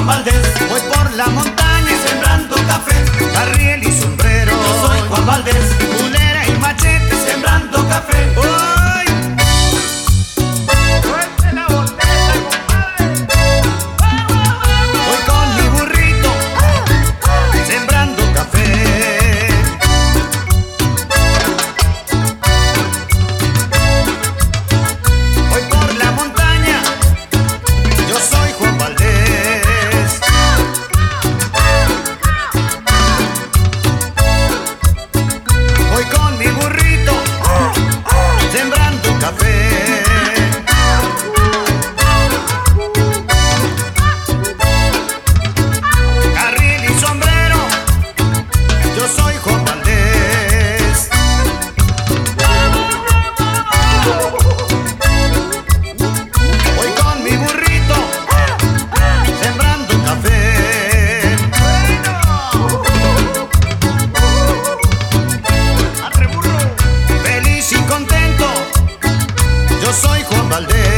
Juan Valdés. Voy por la montaña Sembrando café. carriel y sombrero. Yo soy Juan Valdés. Culera y machete. Sembrando café. ¡Uy! ¡Suelte la botella, compadre! Voy con mi burrito sembrando café. Voy por la montaña, yo soy Juan Valdés. Voy con mi burrito sembrando café. Carril y sombrero, yo soy Juan Valdés. Voy con mi burrito sembrando café. ¡Arre, burro! Feliz y contento, yo soy Juan Valdés.